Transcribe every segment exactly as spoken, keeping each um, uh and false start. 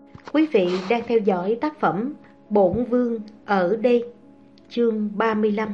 Quý vị đang theo dõi tác phẩm Bổn Vương ở đây, chương ba mươi lăm.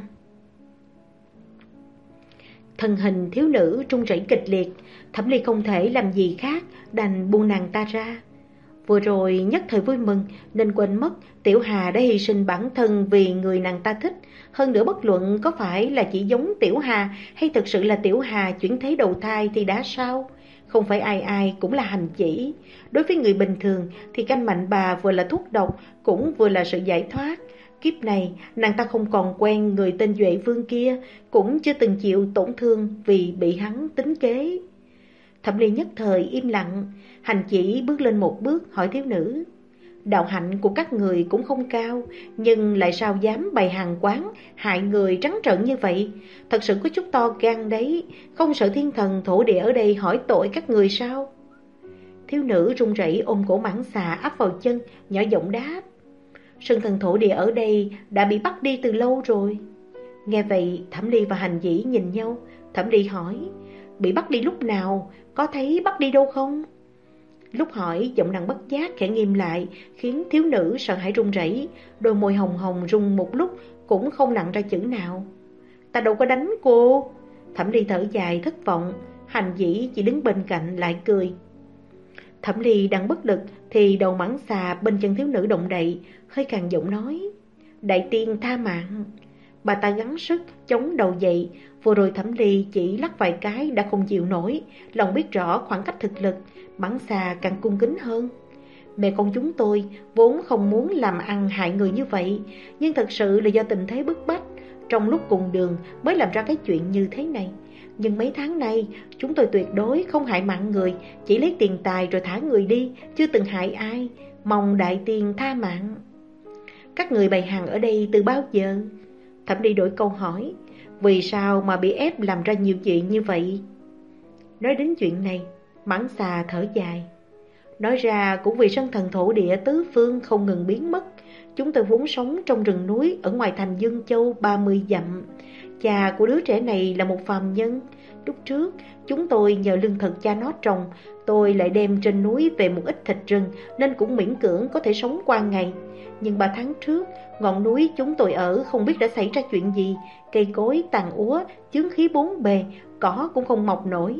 Thân hình thiếu nữ run rẩy kịch liệt, Thẩm Ly không thể làm gì khác đành buông nàng ta ra. Vừa rồi nhất thời vui mừng nên quên mất Tiểu Hà đã hy sinh bản thân vì người nàng ta thích. Hơn nữa bất luận có phải là chỉ giống Tiểu Hà hay thực sự là Tiểu Hà chuyển thế đầu thai thì đã sao? Không phải ai ai cũng là hành chỉ. Đối với người bình thường thì canh mạnh bà vừa là thuốc độc cũng vừa là sự giải thoát. Kiếp này nàng ta không còn quen người tên Duệ Vương kia, cũng chưa từng chịu tổn thương vì bị hắn tính kế. Thẩm Ly nhất thời im lặng. Hành chỉ bước lên một bước hỏi thiếu nữ: đạo hạnh của các người cũng không cao, nhưng lại sao dám bày hàng quán hại người trắng trợn như vậy? Thật sự có chút to gan đấy. Không sợ thiên thần thổ địa ở đây hỏi tội các người sao? Thiếu nữ run rẩy ôm cổ mãng xà áp vào chân, nhỏ giọng đáp: sơn thần thổ địa ở đây đã bị bắt đi từ lâu rồi. Nghe vậy Thẩm Ly và Hành Dĩ nhìn nhau. Thẩm Ly hỏi: bị bắt đi lúc nào? Có thấy bắt đi đâu không? Lúc hỏi giọng nàng bất giác khẽ nghiêm lại, khiến thiếu nữ sợ hãi run rẩy, đôi môi hồng hồng run một lúc cũng không nặn ra chữ nào. Ta đâu có đánh cô. Thẩm Ly thở dài thất vọng. Hành Dĩ chỉ đứng bên cạnh lại cười. Thẩm Ly đang bất lực thì đầu mãng xà bên chân thiếu nữ động đậy, hơi càng giọng nói: đại tiên tha mạng. Bà ta gắng sức chống đầu dậy. Vừa rồi Thẩm Ly chỉ lắc vài cái đã không chịu nổi, lòng biết rõ khoảng cách thực lực, mãng xà càng cung kính hơn. Mẹ con chúng tôi vốn không muốn làm ăn hại người như vậy, nhưng thật sự là do tình thế bức bách, trong lúc cùng đường mới làm ra cái chuyện như thế này. Nhưng mấy tháng nay chúng tôi tuyệt đối không hại mạng người, chỉ lấy tiền tài rồi thả người đi, chưa từng hại ai. Mong đại tiên tha mạng. Các người bày hàng ở đây từ bao giờ? Thẩm Ly đổi câu hỏi: vì sao mà bị ép làm ra nhiều chuyện như vậy? Nói đến chuyện này, mãng xà thở dài. Nói ra cũng vì sơn thần thổ địa tứ phương không ngừng biến mất. Chúng tôi vốn sống trong rừng núi ở ngoài thành Dương Châu ba mươi dặm. Cha của đứa trẻ này là một phàm nhân. Lúc trước chúng tôi nhờ lương thực cha nó trồng, tôi lại đem trên núi về một ít thịt rừng nên cũng miễn cưỡng có thể sống qua ngày. Nhưng ba tháng trước, ngọn núi chúng tôi ở không biết đã xảy ra chuyện gì, cây cối tàn úa, chướng khí bốn bề, cỏ cũng không mọc nổi.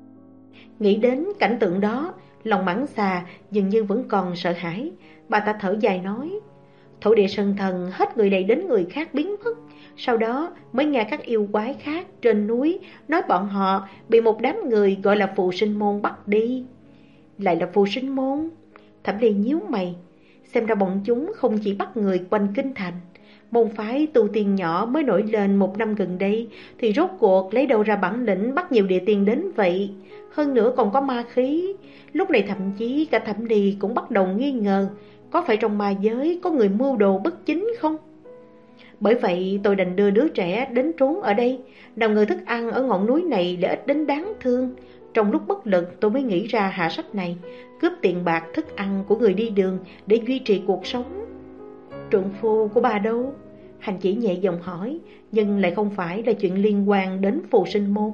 Nghĩ đến cảnh tượng đó, lòng mãng xà dường như vẫn còn sợ hãi. Bà ta thở dài nói: thổ địa sơn thần hết người này đến người khác biến mất. Sau đó mới nghe các yêu quái khác trên núi nói bọn họ bị một đám người gọi là phù sinh môn bắt đi. Lại là phù sinh môn? Thẩm Ly nhíu mày. Xem ra bọn chúng không chỉ bắt người quanh kinh thành. Môn phái tu tiên nhỏ mới nổi lên một năm gần đây thì rốt cuộc lấy đâu ra bản lĩnh bắt nhiều địa tiên đến vậy? Hơn nữa còn có ma khí. Lúc này thậm chí cả Thẩm Ly cũng bắt đầu nghi ngờ, có phải trong ma giới có người mưu đồ bất chính không? Bởi vậy tôi đành đưa đứa trẻ đến trốn ở đây. Nào ngờ thức ăn ở ngọn núi này lại ít đến đáng thương. Trong lúc bất lực tôi mới nghĩ ra hạ sách này, cướp tiền bạc thức ăn của người đi đường để duy trì cuộc sống. Trượng phu của bà đâu? Hành chỉ nhẹ giọng hỏi, nhưng lại không phải là chuyện liên quan đến phù sinh môn.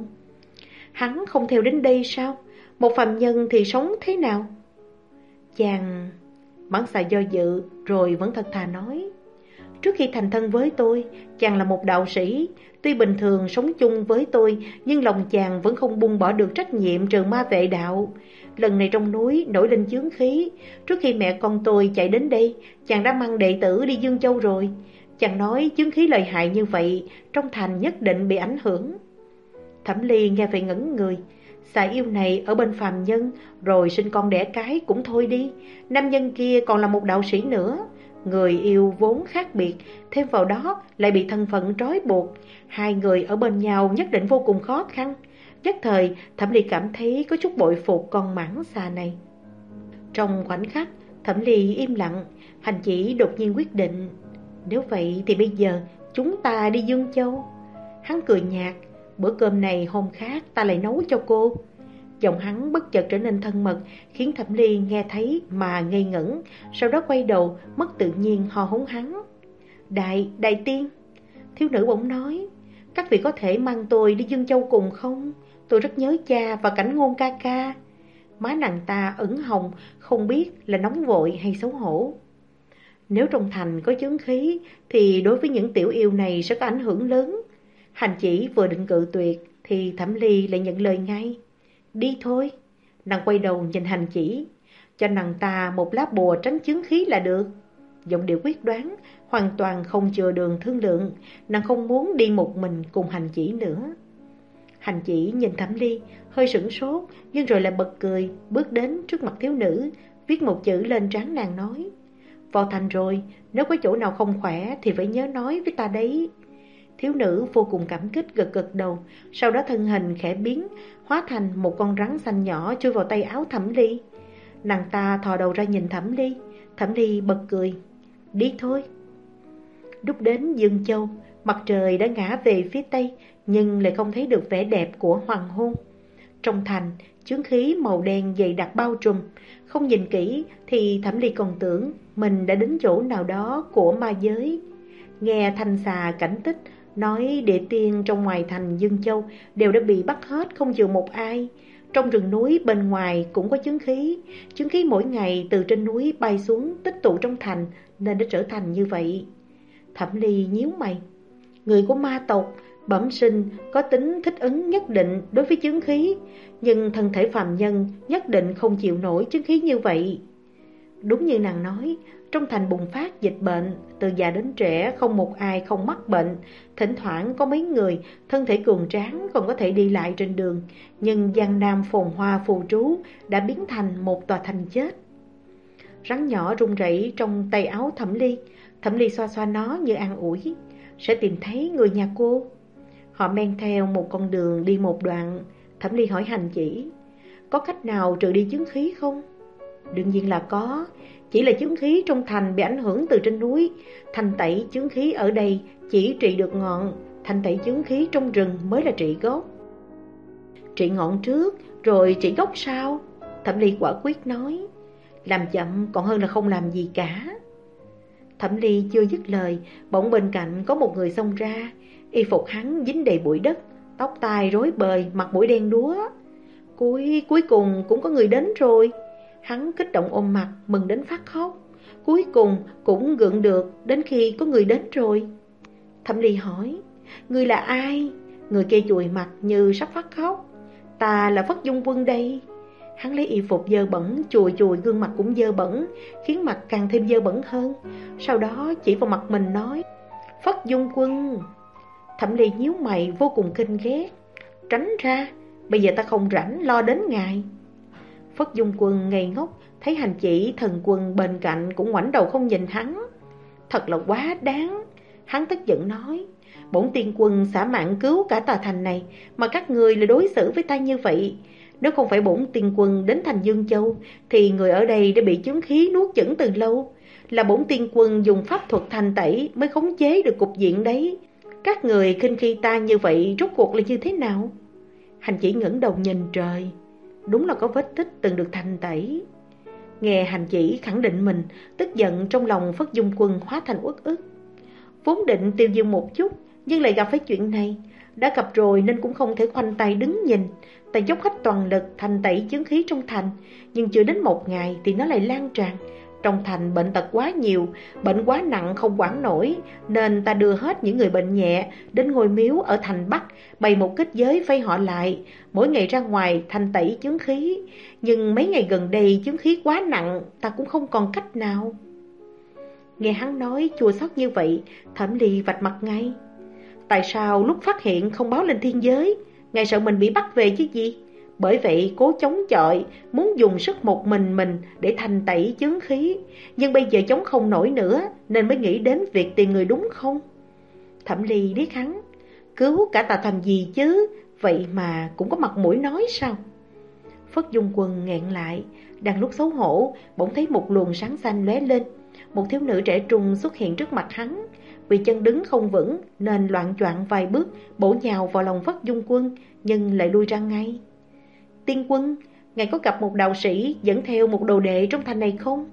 Hắn không theo đến đây sao? Một phàm nhân thì sống thế nào? Chàng... Mãng xà do dự rồi vẫn thật thà nói: trước khi thành thân với tôi, chàng là một đạo sĩ. Tuy bình thường sống chung với tôi, nhưng lòng chàng vẫn không buông bỏ được trách nhiệm trừ ma vệ đạo. Lần này trong núi nổi lên chướng khí. Trước khi mẹ con tôi chạy đến đây, chàng đã mang đệ tử đi Dương Châu rồi. Chàng nói chướng khí lợi hại như vậy, trong thành nhất định bị ảnh hưởng. Thẩm Ly nghe vậy ngẩn người. Xà yêu này ở bên phàm nhân, rồi sinh con đẻ cái cũng thôi đi. Nam nhân kia còn là một đạo sĩ nữa. Người yêu vốn khác biệt, thêm vào đó lại bị thân phận trói buộc. Hai người ở bên nhau nhất định vô cùng khó khăn. Nhất thời Thẩm Ly cảm thấy có chút bội phục con mãng xà này. Trong khoảnh khắc Thẩm Ly im lặng. Hành chỉ đột nhiên quyết định: nếu vậy thì bây giờ chúng ta đi Dương Châu. Hắn cười nhạt: bữa cơm này hôm khác ta lại nấu cho cô. Giọng hắn bất chợt trở nên thân mật, khiến Thẩm Ly nghe thấy mà ngây ngẩn. Sau đó quay đầu mất tự nhiên hò hống hắn: Đại, đại tiên. Thiếu nữ bỗng nói: các vị có thể mang tôi đi Dương Châu cùng không? Tôi rất nhớ cha và Cảnh Ngôn ca ca. Má nàng ta ửng hồng, không biết là nóng vội hay xấu hổ. Nếu trong thành có chướng khí thì đối với những tiểu yêu này sẽ có ảnh hưởng lớn. Hành Chỉ vừa định cự tuyệt thì Thẩm Ly lại nhận lời ngay. Đi thôi. Nàng quay đầu nhìn Hành Chỉ. Cho nàng ta một lá bùa tránh chướng khí là được. Giọng điệu quyết đoán, hoàn toàn không chừa đường thương lượng. Nàng không muốn đi một mình cùng Hành Chỉ nữa. Hành Chỉ nhìn Thẩm Ly, hơi sửng sốt, nhưng rồi lại bật cười, bước đến trước mặt thiếu nữ, viết một chữ lên trán nàng nói. Vào thành rồi, nếu có chỗ nào không khỏe thì phải nhớ nói với ta đấy. Thiếu nữ vô cùng cảm kích gật gật đầu, sau đó thân hình khẽ biến, hóa thành một con rắn xanh nhỏ chui vào tay áo Thẩm Ly. Nàng ta thò đầu ra nhìn Thẩm Ly, Thẩm Ly bật cười. Đi thôi. Lúc đến Dương Châu, mặt trời đã ngã về phía tây, nhưng lại không thấy được vẻ đẹp của hoàng hôn. Trong thành, chướng khí màu đen dày đặc bao trùm, không nhìn kỹ thì Thẩm Ly còn tưởng mình đã đến chỗ nào đó của ma giới. Nghe Thanh Xà cảnh tích nói địa tiên trong ngoài thành Dương Châu đều đã bị bắt hết, không chừa một ai. Trong rừng núi bên ngoài cũng có chướng khí, chướng khí mỗi ngày từ trên núi bay xuống tích tụ trong thành nên đã trở thành như vậy. Thẩm Ly nhíu mày. Người của ma tộc bẩm sinh có tính thích ứng nhất định đối với chướng khí, nhưng thân thể phàm nhân nhất định không chịu nổi chướng khí như vậy. Đúng như nàng nói, trong thành bùng phát dịch bệnh, từ già đến trẻ không một ai không mắc bệnh. Thỉnh thoảng có mấy người thân thể cường tráng còn có thể đi lại trên đường, nhưng giang nam phồn hoa phù trú đã biến thành một tòa thành chết. Rắn nhỏ run rẩy trong tay áo Thẩm Ly. Thẩm Ly xoa xoa nó như an ủi. Sẽ tìm thấy người nhà cô. Họ men theo một con đường đi một đoạn. Thẩm Ly hỏi Hành Chỉ. Có cách nào trừ đi chướng khí không? Đương nhiên là có. Chỉ là chướng khí trong thành bị ảnh hưởng từ trên núi. Thanh tẩy chướng khí ở đây chỉ trị được ngọn, thanh tẩy chướng khí trong rừng mới là trị gốc. Trị ngọn trước rồi trị gốc sau? Thẩm Ly quả quyết nói. Làm chậm còn hơn là không làm gì cả. Thẩm Ly chưa dứt lời, bỗng bên cạnh có một người xông ra. Y phục hắn dính đầy bụi đất, tóc tai rối bời, mặt mũi đen đúa. Cuối cuối cùng cũng có người đến rồi. Hắn kích động ôm mặt, mừng đến phát khóc. Cuối cùng cũng gượng được đến khi có người đến rồi. Thẩm Ly hỏi, người là ai? Người kia chùi mặt như sắp phát khóc. Ta là Phất Dung Quân đây. Hắn lấy y phục dơ bẩn, chùi chùi gương mặt cũng dơ bẩn, khiến mặt càng thêm dơ bẩn hơn. Sau đó chỉ vào mặt mình nói, Phất Dung Quân. Thẩm Ly nhíu mày vô cùng kinh ghét. Tránh ra, bây giờ ta không rảnh lo đến ngài. Phất Dung Quân ngây ngốc, thấy Hành Chỉ thần quân bên cạnh cũng ngoảnh đầu không nhìn hắn. Thật là quá đáng. Hắn tức giận nói, bổn tiên quân xả mạng cứu cả tòa thành này, mà các người lại đối xử với ta như vậy. Nếu không phải bổn tiên quân đến thành Dương Châu, thì người ở đây đã bị chướng khí nuốt chửng từ lâu. Là bổn tiên quân dùng pháp thuật thanh tẩy mới khống chế được cục diện đấy. Các người khinh khi ta như vậy rốt cuộc là như thế nào? Hành Chỉ ngẩng đầu nhìn trời. Đúng là có vết tích từng được thanh tẩy. Nghe Hành Chỉ khẳng định mình, tức giận trong lòng Phất Dung Quân hóa thành uất ức. Vốn định tiêu diêu một chút, nhưng lại gặp phải chuyện này. Đã gặp rồi nên cũng không thể khoanh tay đứng nhìn. Ta dốc hết toàn lực thanh tẩy chướng khí trong thành, nhưng chưa đến một ngày thì nó lại lan tràn. Trong thành bệnh tật quá nhiều, bệnh quá nặng không quản nổi, nên ta đưa hết những người bệnh nhẹ đến ngôi miếu ở thành Bắc, bày một kết giới vây họ lại, mỗi ngày ra ngoài thanh tẩy chướng khí. Nhưng mấy ngày gần đây chướng khí quá nặng, ta cũng không còn cách nào. Nghe hắn nói chua xót như vậy, Thẩm Ly vạch mặt ngay. Tại sao lúc phát hiện không báo lên thiên giới? Ngài sợ mình bị bắt về chứ gì? Bởi vậy cố chống chọi, muốn dùng sức một mình mình để thanh tẩy chướng khí. Nhưng bây giờ chống không nổi nữa, nên mới nghĩ đến việc tìm người đúng không? Thẩm Ly liếc hắn. Cứu cả tà thành gì chứ? Vậy mà cũng có mặt mũi nói sao? Phất Dung Quân nghẹn lại. Đang lúc xấu hổ, bỗng thấy một luồng sáng xanh lóe lên. Một thiếu nữ trẻ trung xuất hiện trước mặt hắn. Vì chân đứng không vững nên loạng choạng vài bước, bổ nhào vào lòng Phất Dung Quân, nhưng lại lui ra ngay. Tiên quân, ngài có gặp một đạo sĩ dẫn theo một đồ đệ trong thành này không?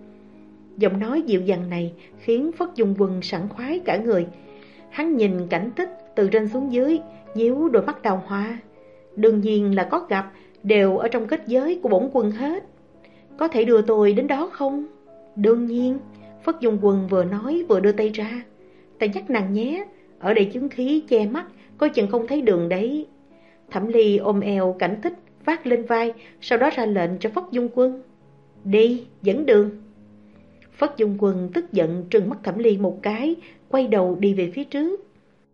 Giọng nói dịu dàng này khiến Phất Dung Quân sảng khoái cả người. Hắn nhìn cảnh tích từ trên xuống dưới, nhíu đôi mắt đào hoa. Đương nhiên là có gặp, đều ở trong kết giới của bổn quân hết. Có thể đưa tôi đến đó không? Đương nhiên. Phất Dung Quân vừa nói vừa đưa tay ra. Ta nhắc nàng nhé, ở đây chứng khí che mắt, coi chừng không thấy đường đấy. Thẩm Ly ôm eo Cảnh Tích vác lên vai, sau đó ra lệnh cho Phất Dung Quân. Đi, dẫn đường. Phất Dung Quân tức giận trừng mắt Thẩm Ly một cái, quay đầu đi về phía trước.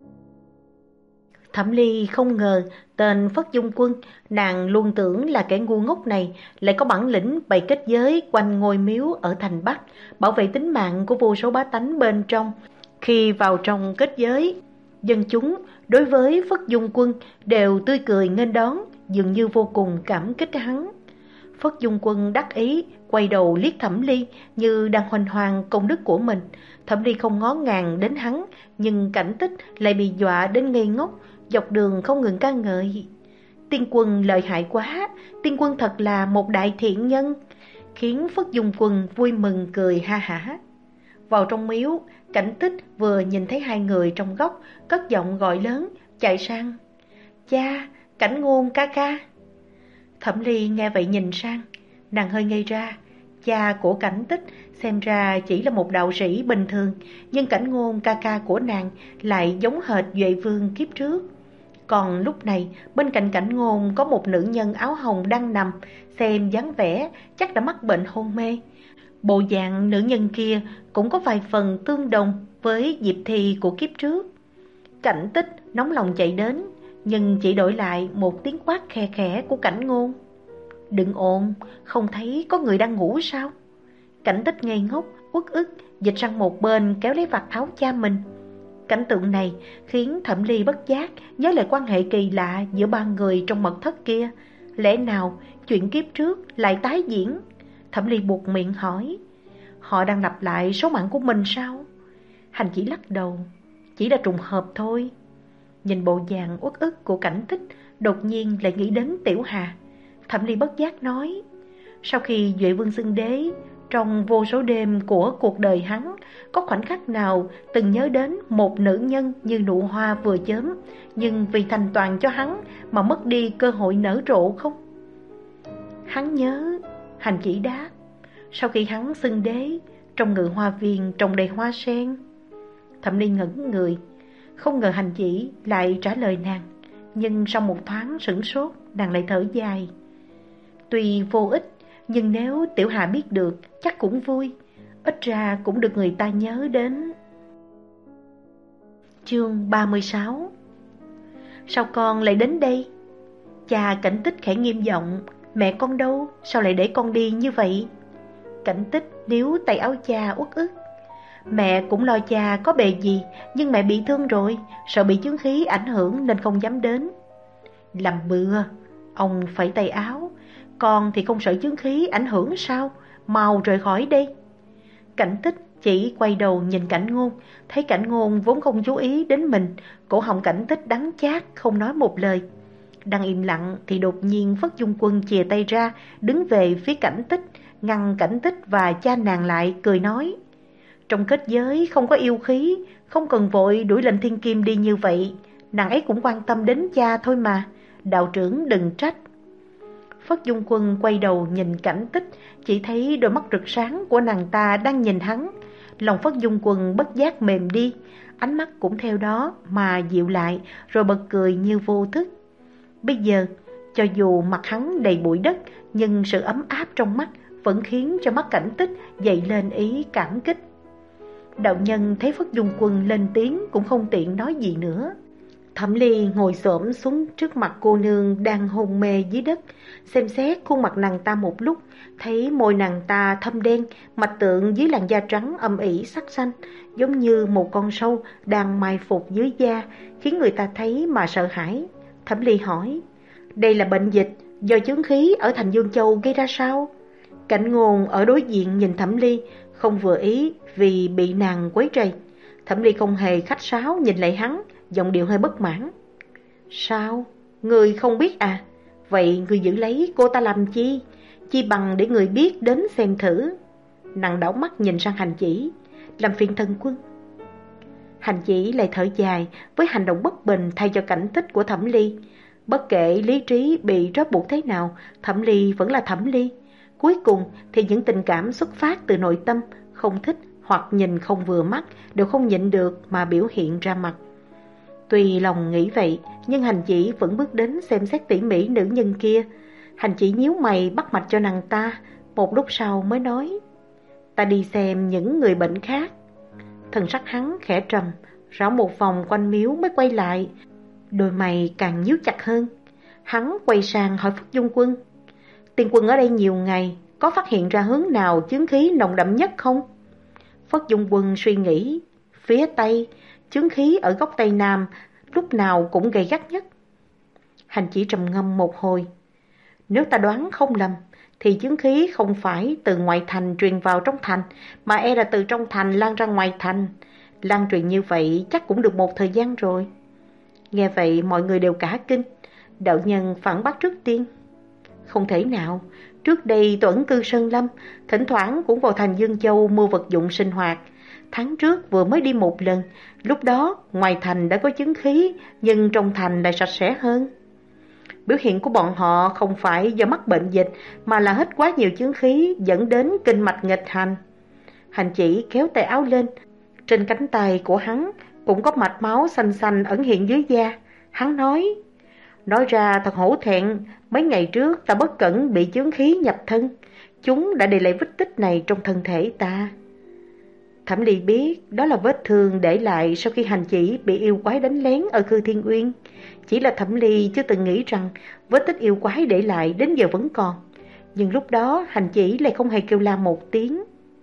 Thẩm Ly không ngờ tên Phất Dung Quân, nàng luôn tưởng là kẻ ngu ngốc này lại có bản lĩnh bày kết giới quanh ngôi miếu ở thành Bắc, bảo vệ tính mạng của vô số bá tánh bên trong. Khi vào trong kết giới, dân chúng đối với Phất Dung Quân đều tươi cười nghênh đón, dường như vô cùng cảm kích hắn. Phất Dung Quân đắc ý, quay đầu liếc Thẩm Ly như đang hoành hoàng công đức của mình. Thẩm Ly không ngó ngàng đến hắn, nhưng Cảnh Tích lại bị dọa đến ngây ngốc, dọc đường không ngừng ca ngợi. Tiên Quân lợi hại quá, Tiên Quân thật là một đại thiện nhân, khiến Phất Dung Quân vui mừng cười ha hả. Vào trong miếu, Cảnh Tích vừa nhìn thấy hai người trong góc, cất giọng gọi lớn, chạy sang. Cha, Cảnh Ngôn ca ca. Thẩm Ly nghe vậy nhìn sang, nàng hơi ngây ra. Cha của Cảnh Tích xem ra chỉ là một đạo sĩ bình thường, nhưng Cảnh Ngôn ca ca của nàng lại giống hệt Duệ Vương kiếp trước. Còn lúc này, bên cạnh Cảnh Ngôn có một nữ nhân áo hồng đang nằm, xem dáng vẻ chắc đã mắc bệnh hôn mê. Bộ dạng nữ nhân kia cũng có vài phần tương đồng với Diệp Thì của kiếp trước. Cảnh Tích nóng lòng chạy đến, nhưng chỉ đổi lại một tiếng quát khe khẽ của Cảnh Ngôn. Đừng ồn, không thấy có người đang ngủ sao? Cảnh Tích ngây ngốc, uất ức, dịch sang một bên kéo lấy vạt áo cha mình. Cảnh tượng này khiến Thẩm Ly bất giác nhớ lại quan hệ kỳ lạ giữa ba người trong mật thất kia. Lẽ nào chuyện kiếp trước lại tái diễn? Thẩm Ly buột miệng hỏi. Họ đang lặp lại số mạng của mình sao? Hành chỉ lắc đầu. Chỉ là trùng hợp thôi. Nhìn bộ dạng uất ức của Cảnh Tích, đột nhiên lại nghĩ đến Tiểu Hà. Thẩm Ly bất giác nói. Sau khi Duệ Vương xưng đế, trong vô số đêm của cuộc đời hắn, có khoảnh khắc nào từng nhớ đến một nữ nhân như nụ hoa vừa chớm, nhưng vì thành toàn cho hắn mà mất đi cơ hội nở rộ không? Hắn nhớ. Hành chỉ đáp. Sau khi hắn xưng đế, trong ngự hoa viên trồng đầy hoa sen. Thẩm Ly ngẩn người, không ngờ Hành chỉ lại trả lời nàng. Nhưng sau một thoáng sửng sốt, nàng lại thở dài. Tuy vô ích, nhưng nếu Tiểu Hà biết được chắc cũng vui, ít ra cũng được người ta nhớ đến. Chương ba mươi sáu. Sao con lại đến đây? Cha Cảnh Tích khẽ nghiêm giọng. Mẹ con đâu? Sao lại để con đi như vậy? Cảnh Tích níu tay áo cha uất ức. Mẹ cũng lo cha có bề gì, nhưng mẹ bị thương rồi, sợ bị chứng khí ảnh hưởng nên không dám đến. Làm bừa. Ông phẩy tay áo. Con thì không sợ chứng khí ảnh hưởng sao? Mau rời khỏi đây. Cảnh Tích chỉ quay đầu nhìn Cảnh Ngôn, thấy Cảnh Ngôn vốn không chú ý đến mình, cổ họng Cảnh Tích đắng chát không nói một lời. Đang im lặng thì đột nhiên Phất Dung Quân chìa tay ra, đứng về phía Cảnh Tích, ngăn Cảnh Tích và cha nàng lại, cười nói. Trong kết giới không có yêu khí, không cần vội đuổi lệnh thiên kim đi như vậy. Nàng ấy cũng quan tâm đến cha thôi mà, đạo trưởng đừng trách. Phất Dung Quân quay đầu nhìn Cảnh Tích, chỉ thấy đôi mắt rực sáng của nàng ta đang nhìn hắn. Lòng Phất Dung Quân bất giác mềm đi, ánh mắt cũng theo đó mà dịu lại, rồi bật cười như vô thức. Bây giờ, cho dù mặt hắn đầy bụi đất, nhưng sự ấm áp trong mắt vẫn khiến cho mắt Cảnh Tích dậy lên ý cảm kích. Đạo nhân thấy Phất Dung Quân lên tiếng cũng không tiện nói gì nữa. Thẩm Ly ngồi xổm xuống trước mặt cô nương đang hôn mê dưới đất, xem xét khuôn mặt nàng ta một lúc, thấy môi nàng ta thâm đen, mạch tượng dưới làn da trắng âm ỉ sắc xanh, giống như một con sâu đang mai phục dưới da, khiến người ta thấy mà sợ hãi. Thẩm Ly hỏi, đây là bệnh dịch do chứng khí ở thành Dương Châu gây ra sao? Cảnh Ngôn ở đối diện nhìn Thẩm Ly, không vừa ý vì bị nàng quấy rầy. Thẩm Ly không hề khách sáo nhìn lại hắn, giọng điệu hơi bất mãn. Sao? Người không biết à? Vậy người giữ lấy cô ta làm chi? Chi bằng để người biết đến xem thử. Nàng đảo mắt nhìn sang Hành Chỉ, làm phiền thần quân. Hành Chỉ lại thở dài với hành động bất bình thay cho Cảnh Tích của Thẩm Ly. Bất kể lý trí bị trói buộc thế nào, Thẩm Ly vẫn là Thẩm Ly. Cuối cùng thì những tình cảm xuất phát từ nội tâm, không thích hoặc nhìn không vừa mắt đều không nhịn được mà biểu hiện ra mặt. Tuy lòng nghĩ vậy, nhưng Hành Chỉ vẫn bước đến xem xét tỉ mỉ nữ nhân kia. Hành Chỉ nhíu mày bắt mạch cho nàng ta, một lúc sau mới nói: ta đi xem những người bệnh khác. Thần sắc hắn khẽ trầm, rảo một vòng quanh miếu mới quay lại, đôi mày càng nhíu chặt hơn. Hắn quay sang hỏi Phất Dung Quân: Tiên Quân ở đây nhiều ngày, có phát hiện ra hướng nào chướng khí nồng đậm nhất không? Phất Dung Quân suy nghĩ: phía Tây, chướng khí ở góc Tây Nam lúc nào cũng gay gắt nhất. Hành Chỉ trầm ngâm một hồi: nếu ta đoán không lầm thì chướng khí không phải từ ngoại thành truyền vào trong thành, mà e là từ trong thành lan ra ngoài thành. Lan truyền như vậy chắc cũng được một thời gian rồi. Nghe vậy mọi người đều cả kinh. Đạo nhân phản bác trước tiên: không thể nào, trước đây tôi ẩn cư Sơn Lâm, thỉnh thoảng cũng vào thành Dương Châu mua vật dụng sinh hoạt. Tháng trước vừa mới đi một lần, lúc đó ngoài thành đã có chứng khí, nhưng trong thành lại sạch sẽ hơn. Biểu hiện của bọn họ không phải do mắc bệnh dịch, mà là hít quá nhiều chứng khí dẫn đến kinh mạch nghịch hành. Hành Chỉ kéo tay áo lên, trên cánh tay của hắn cũng có mạch máu xanh xanh ẩn hiện dưới da. Hắn nói: nói ra thật hổ thẹn, mấy ngày trước ta bất cẩn bị chướng khí nhập thân, chúng đã để lại vết tích này trong thân thể ta. Thẩm Ly biết đó là vết thương để lại sau khi Hành Chỉ bị yêu quái đánh lén ở Khư Thiên Uyên. Chỉ là Thẩm Ly chưa từng nghĩ rằng vết tích yêu quái để lại đến giờ vẫn còn. Nhưng lúc đó Hành Chỉ lại không hề kêu la một tiếng.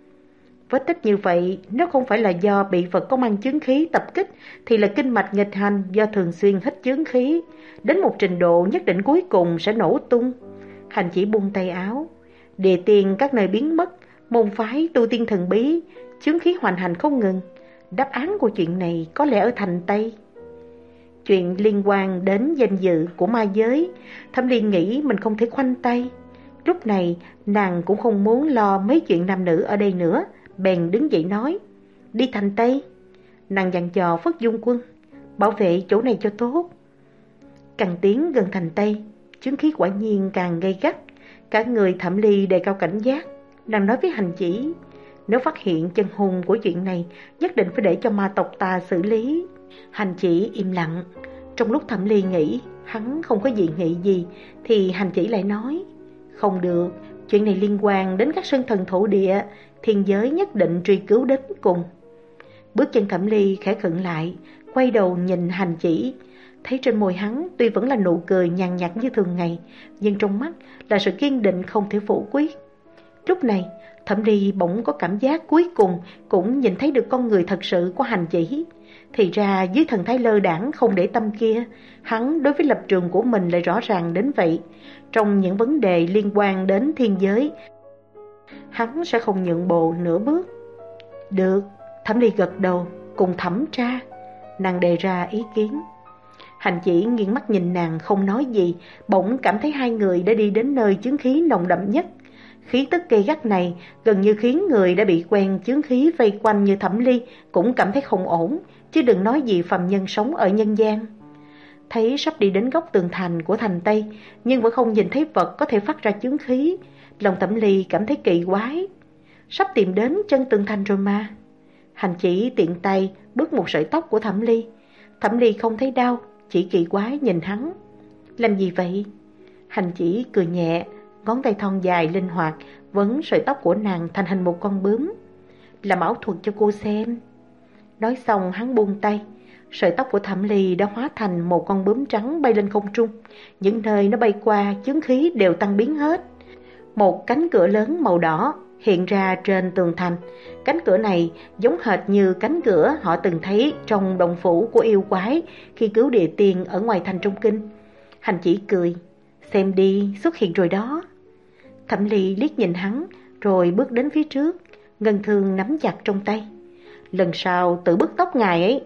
Vết tích như vậy nếu không phải là do bị vật có mang chướng khí tập kích, thì là kinh mạch nghịch hành do thường xuyên hít chướng khí, đến một trình độ nhất định cuối cùng sẽ nổ tung. Hành Chỉ buông tay áo: địa tiền các nơi biến mất, môn phái tu tiên thần bí, chướng khí hoành hành không ngừng. Đáp án của chuyện này có lẽ ở thành Tây. Chuyện liên quan đến danh dự của ma giới, Thẩm Ly nghĩ mình không thể khoanh tay. Lúc này nàng cũng không muốn lo mấy chuyện nam nữ ở đây nữa, bèn đứng dậy nói: đi thành Tây. Nàng dặn dò Phất Dung Quân: bảo vệ chỗ này cho tốt. Càng tiến gần thành Tây, chướng khí quả nhiên càng gay gắt. Cả người Thẩm Ly đề cao cảnh giác. Nàng nói với Hành Chỉ: nếu phát hiện chân hung của chuyện này, nhất định phải để cho ma tộc ta xử lý. Hành Chỉ im lặng. Trong lúc Thẩm Ly nghĩ hắn không có dị nghị gì, thì Hành Chỉ lại nói: không được, chuyện này liên quan đến các sơn thần thổ địa, thiên giới nhất định truy cứu đến cùng. Bước chân Thẩm Ly khẽ khựng lại, quay đầu nhìn Hành Chỉ, thấy trên môi hắn tuy vẫn là nụ cười nhàn nhạt như thường ngày, nhưng trong mắt là sự kiên định không thể phủ quyết. Lúc này Thẩm Ly bỗng có cảm giác cuối cùng cũng nhìn thấy được con người thật sự của Hành Chỉ. Thì ra dưới thần thái lơ đãng không để tâm kia, hắn đối với lập trường của mình lại rõ ràng đến vậy. Trong những vấn đề liên quan đến thiên giới, hắn sẽ không nhượng bộ nửa bước. Được, Thẩm Ly gật đầu, cùng thẩm tra. Nàng đề ra ý kiến. Hành Chỉ nghiêng mắt nhìn nàng không nói gì, bỗng cảm thấy hai người đã đi đến nơi chướng khí nồng đậm nhất. Khí tức gay gắt này gần như khiến người đã bị quen chướng khí vây quanh như Thẩm Ly cũng cảm thấy không ổn, chứ đừng nói gì phàm nhân sống ở nhân gian. Thấy sắp đi đến góc tường thành của thành Tây, nhưng vẫn không nhìn thấy vật có thể phát ra chướng khí, lòng Thẩm Ly cảm thấy kỳ quái. Sắp tìm đến chân tường thành rồi mà. Hành Chỉ tiện tay bứt một sợi tóc của Thẩm Ly. Thẩm Ly không thấy đau, chỉ kỳ quái nhìn hắn. Làm gì vậy? Hành Chỉ cười nhẹ, ngón tay thon dài linh hoạt vấn sợi tóc của nàng thành hình một con bướm. Làm ảo thuật cho cô xem. Nói xong hắn buông tay, sợi tóc của Thẩm Ly đã hóa thành một con bướm trắng bay lên không trung. Những nơi nó bay qua, chướng khí đều tăng biến hết. Một cánh cửa lớn màu đỏ hiện ra trên tường thành. Cánh cửa này giống hệt như cánh cửa họ từng thấy trong động phủ của yêu quái khi cứu địa tiên ở ngoài thành Trung Kinh. Hành Chỉ cười: xem đi, xuất hiện rồi đó. Thẩm Ly liếc nhìn hắn, rồi bước đến phía trước, ngân thương nắm chặt trong tay. Lần sau tự bứt tóc ngài ấy.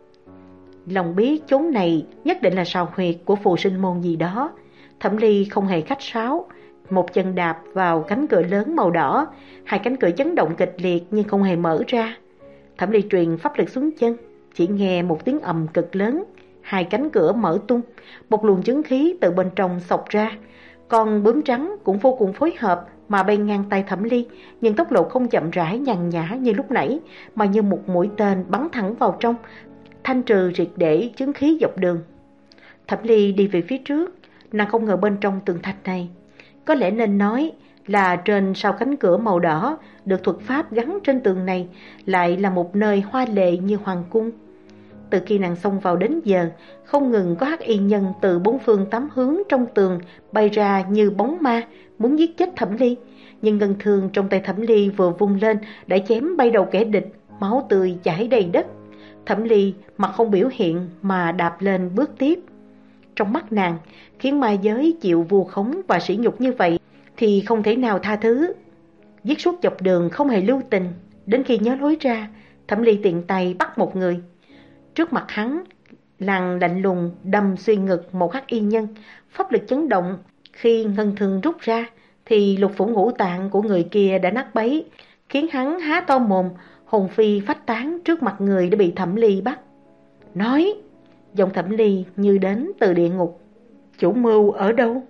Lòng biết chốn này nhất định là sào huyệt của phù sinh môn gì đó. Thẩm Ly không hề khách sáo, một chân đạp vào cánh cửa lớn màu đỏ. Hai cánh cửa chấn động kịch liệt nhưng không hề mở ra. Thẩm Ly truyền pháp lực xuống chân, chỉ nghe một tiếng ầm cực lớn, hai cánh cửa mở tung, một luồng chứng khí từ bên trong xộc ra. Con bướm trắng cũng vô cùng phối hợp mà bay ngang tay Thẩm Ly, nhưng tốc độ không chậm rãi nhàn nhã như lúc nãy, mà như một mũi tên bắn thẳng vào trong, thanh trừ triệt để chứng khí dọc đường. Thẩm Ly đi về phía trước, nàng không ngờ bên trong tường thạch này, có lẽ nên nói là trên sau cánh cửa màu đỏ được thuật pháp gắn trên tường này, lại là một nơi hoa lệ như hoàng cung. Từ khi nàng xông vào đến giờ, không ngừng có hắc y nhân từ bốn phương tám hướng trong tường bay ra như bóng ma, muốn giết chết Thẩm Ly. Nhưng ngân thương trong tay Thẩm Ly vừa vung lên đã chém bay đầu kẻ địch, máu tươi chảy đầy đất. Thẩm Ly mặt không biểu hiện mà đạp lên bước tiếp. Trong mắt nàng, khiến ma giới chịu vu khống và sỉ nhục như vậy thì không thể nào tha thứ. Giết suốt dọc đường không hề lưu tình, đến khi nhớ lối ra, Thẩm Ly tiện tay bắt một người. Trước mặt hắn, nàng lạnh lùng đâm xuyên ngực một hắc y nhân, pháp lực chấn động. Khi ngân thương rút ra thì lục phủ ngũ tạng của người kia đã nát bấy, khiến hắn há to mồm, hồn phi phách tán trước mặt người đã bị Thẩm Ly bắt. Nói, giọng Thẩm Ly như đến từ địa ngục. Chủ mưu ở đâu?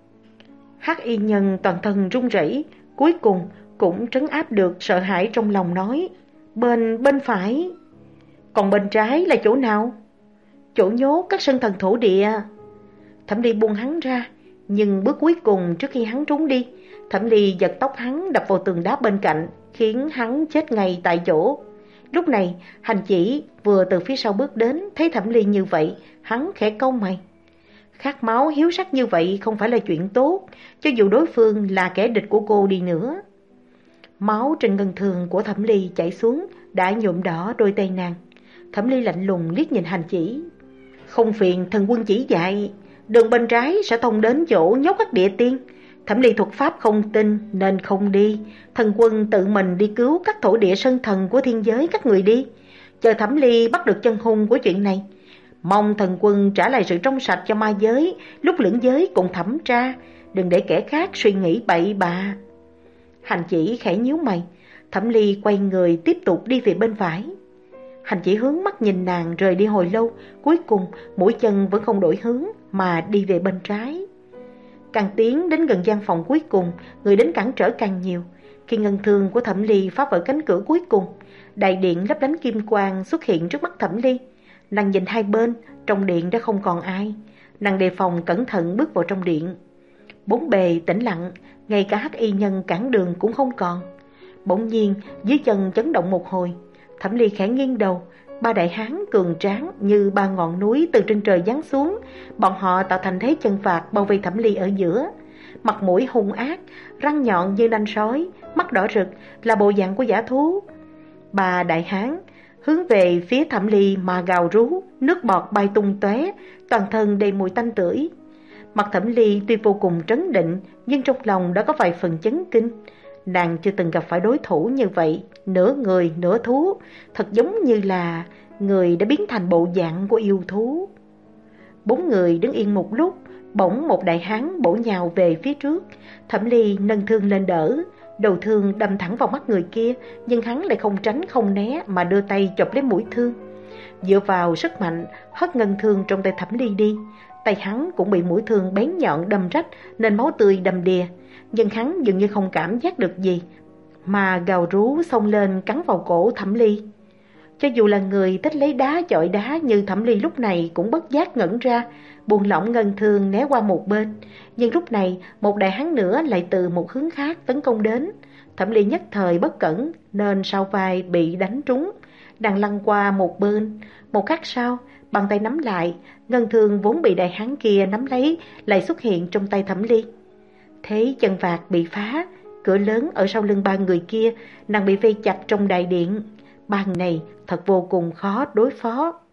Hắc y nhân toàn thân run rẩy, cuối cùng cũng trấn áp được sợ hãi trong lòng nói, bên bên phải. Còn bên trái là chỗ nào? Chỗ nhốt các sơn thần thổ địa. Thẩm Ly buông hắn ra, nhưng bước cuối cùng trước khi hắn trốn đi, Thẩm Ly giật tóc hắn đập vào tường đá bên cạnh, khiến hắn chết ngay tại chỗ. Lúc này, Hành Chỉ vừa từ phía sau bước đến, thấy Thẩm Ly như vậy, hắn khẽ cau mày. Khát máu hiếu sắc như vậy không phải là chuyện tốt, cho dù đối phương là kẻ địch của cô đi nữa. Máu trên ngân thường của Thẩm Ly chảy xuống, đã nhuộm đỏ đôi tay nàng. Thẩm Ly lạnh lùng liếc nhìn Hành Chỉ. Không phiền thần quân chỉ dạy, đường bên trái sẽ thông đến chỗ nhốt các địa tiên. Thẩm Ly thuật pháp không tin nên không đi, thần quân tự mình đi cứu các thổ địa sơn thần của thiên giới các người đi. Chờ Thẩm Ly bắt được chân hung của chuyện này, mong thần quân trả lại sự trong sạch cho ma giới, lúc lưỡng giới cùng thẩm tra, đừng để kẻ khác suy nghĩ bậy bạ. Hành Chỉ khẽ nhíu mày, Thẩm Ly quay người tiếp tục đi về bên phải. Hành Chỉ hướng mắt nhìn nàng rời đi hồi lâu, cuối cùng mũi chân vẫn không đổi hướng mà đi về bên trái. Càng tiến đến gần gian phòng cuối cùng, người đến cản trở càng nhiều. Khi ngân thương của Thẩm Ly phá vỡ cánh cửa cuối cùng, đại điện lấp lánh kim quang xuất hiện trước mắt Thẩm Ly. Nàng nhìn hai bên, trong điện đã không còn ai. Nàng đề phòng cẩn thận bước vào trong điện. Bốn bề tĩnh lặng, ngay cả hắc y nhân cản đường cũng không còn. Bỗng nhiên dưới chân chấn động một hồi, Thẩm Ly khẽ nghiêng đầu. Ba đại hán cường tráng như ba ngọn núi từ trên trời giáng xuống, bọn họ tạo thành thế chân phạt bao vây Thẩm Ly ở giữa. Mặt mũi hung ác, răng nhọn như nanh sói, mắt đỏ rực là bộ dạng của dã thú. Ba đại hán hướng về phía Thẩm Ly mà gào rú, nước bọt bay tung tóe, toàn thân đầy mùi tanh tưởi. Mặt Thẩm Ly tuy vô cùng trấn định, nhưng trong lòng đã có vài phần chấn kinh. Nàng chưa từng gặp phải đối thủ như vậy, nửa người nửa thú, thật giống như là người đã biến thành bộ dạng của yêu thú. Bốn người đứng yên một lúc, bỗng một đại hán bổ nhào về phía trước. Thẩm Ly nâng thương lên đỡ, đầu thương đâm thẳng vào mắt người kia, nhưng hắn lại không tránh không né mà đưa tay chộp lấy mũi thương. Dựa vào sức mạnh, hất ngân thương trong tay Thẩm Ly đi. Tay hắn cũng bị mũi thương bén nhọn đâm rách nên máu tươi đầm đìa, nhưng hắn dường như không cảm giác được gì, mà gào rú xông lên cắn vào cổ Thẩm Ly. Cho dù là người thích lấy đá chọi đá như Thẩm Ly lúc này cũng bất giác ngẩn ra, buông lỏng ngân thương né qua một bên. Nhưng lúc này một đại hán nữa lại từ một hướng khác tấn công đến. Thẩm Ly nhất thời bất cẩn nên sau vai bị đánh trúng, đang lăn qua một bên. Một khắc sau, bàn tay nắm lại, ngân thương vốn bị đại hán kia nắm lấy lại xuất hiện trong tay Thẩm Ly. Thấy chân vạc bị phá, cửa lớn ở sau lưng ba người kia, nàng bị vây chặt trong đại điện. Ba người này thật vô cùng khó đối phó.